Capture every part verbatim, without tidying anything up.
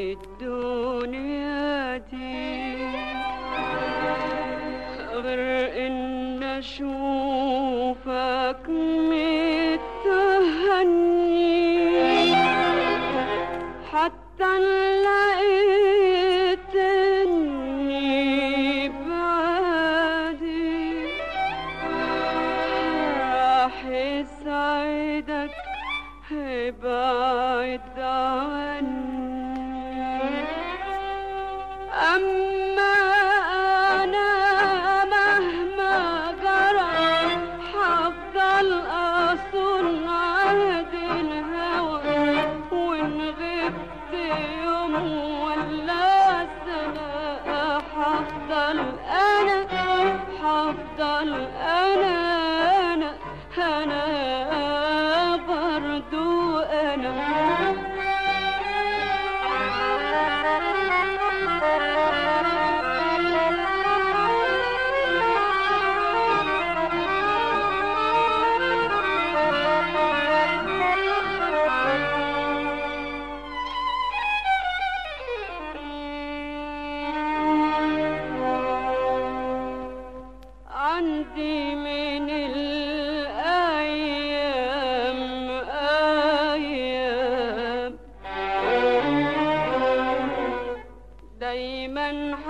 الدنيا دي غير ان اشوفك متهني، حتى لقيتني بعدي راح يسعدك ابعد عني. أما أنا مهما جرى حفضل أصون عهد الهوى، وإن غبت يوم ولا سنة حفضل أنا حفضل أنا أنا أنا برضو أنا. عندي من الأيام أيام دايما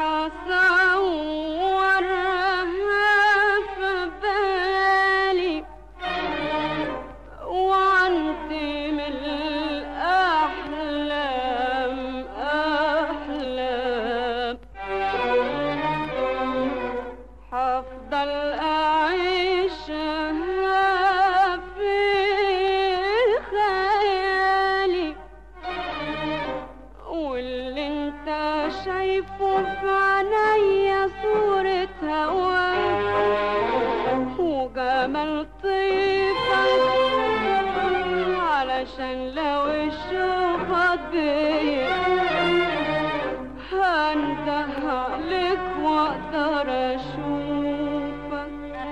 حصورها في بالي، وعندي من الأحلام أحلام حفضل أعيشها في خيالي، واللي انت شايفه في عينيا صورة هواك وجمال طيبك، علشان لو اشوفك بيا هنده عليك واقدر اشوفك.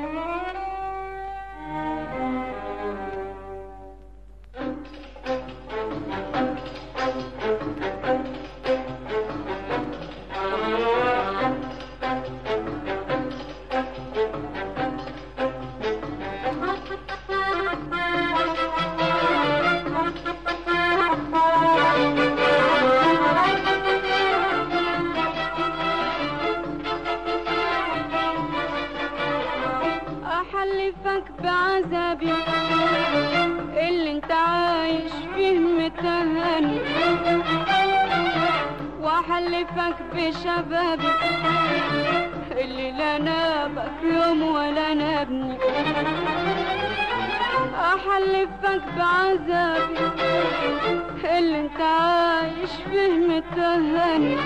أحلفك بعذابي اللي انت عايش فيه متهني، وأحلفك بشبابي اللي لا نابك يوم ولا نابني. أحلفك بعذابي اللي انت عايش فيه متهني،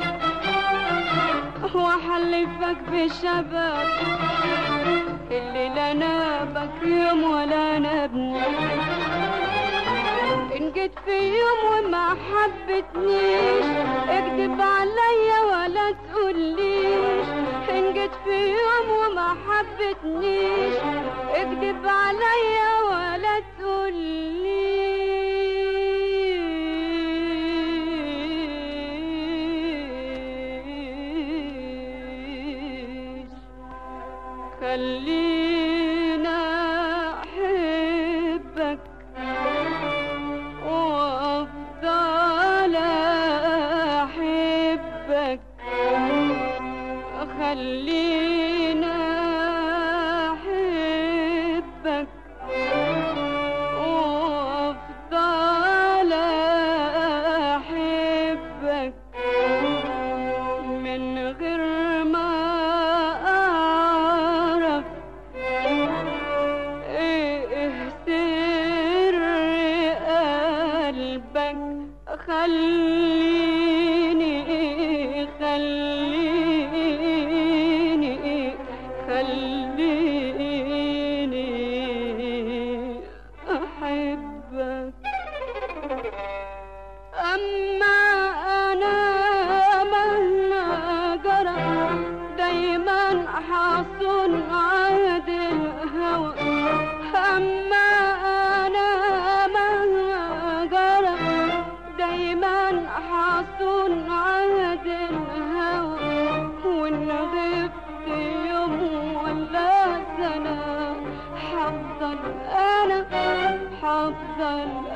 وأحلفك بشبابي اللي لا نابك يوم ولا نابني. إن جيت في يوم وما حبتنيش اكدب عليا ولا تقوليش، إن جيت في يوم وما حبتنيش اكدب عليا ولا تقوليش. خلينا أحبك وأفضل أحبك، خلينا أحبك وأفضل أحبك من غير ما أعرف أصون عهد الهوى، وإن غبت يوم ولا سنة حفضل أنا حفضل